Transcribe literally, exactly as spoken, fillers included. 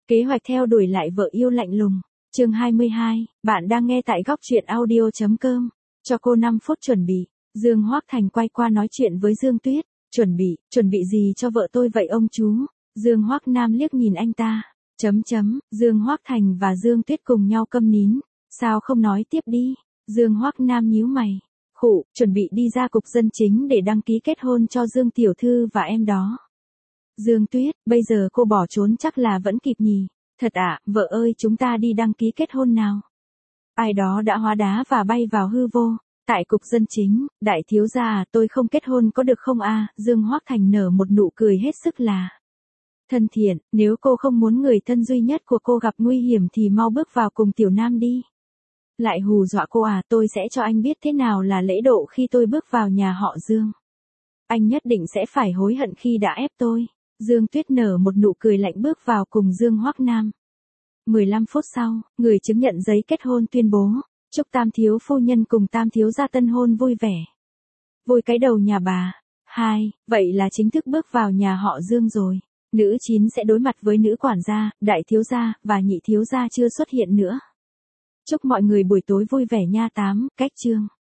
Kế hoạch theo đuổi lại vợ yêu lạnh lùng. Chương hai mươi hai, bạn đang nghe tại góc truyện audio chấm com. Cho cô năm phút chuẩn bị. Dương Hoác Thành quay qua nói chuyện với Dương Tuyết. Chuẩn bị, chuẩn bị gì cho vợ tôi vậy ông chú? Dương Hoác Nam liếc nhìn anh ta. Chấm chấm, Dương Hoác Thành và Dương Tuyết cùng nhau câm nín. Sao không nói tiếp đi? Dương Hoác Nam nhíu mày. Khụ, chuẩn bị đi ra cục dân chính để đăng ký kết hôn cho Dương Tiểu Thư và em đó. Dương Tuyết, bây giờ cô bỏ trốn chắc là vẫn kịp nhỉ? Thật ạ, vợ ơi chúng ta đi đăng ký kết hôn nào. Ai đó đã hóa đá và bay vào hư vô. Tại cục dân chính, đại thiếu gia à, tôi không kết hôn có được không a? Dương Hoác Thành nở một nụ cười hết sức là thân thiện, nếu cô không muốn người thân duy nhất của cô gặp nguy hiểm thì mau bước vào cùng Tiểu Nam đi. Lại hù dọa cô à, tôi sẽ cho anh biết thế nào là lễ độ khi tôi bước vào nhà họ Dương. Anh nhất định sẽ phải hối hận khi đã ép tôi. Dương Tuyết nở một nụ cười lạnh bước vào cùng Dương Hoác Nam. mười lăm phút sau, người chứng nhận giấy kết hôn tuyên bố, chúc Tam thiếu phu nhân cùng Tam thiếu gia tân hôn vui vẻ. Vui cái đầu nhà bà. Hai, vậy là chính thức bước vào nhà họ Dương rồi. Nữ chín sẽ đối mặt với nữ quản gia, đại thiếu gia và nhị thiếu gia chưa xuất hiện nữa. Chúc mọi người buổi tối vui vẻ nha. Tám, cách chương.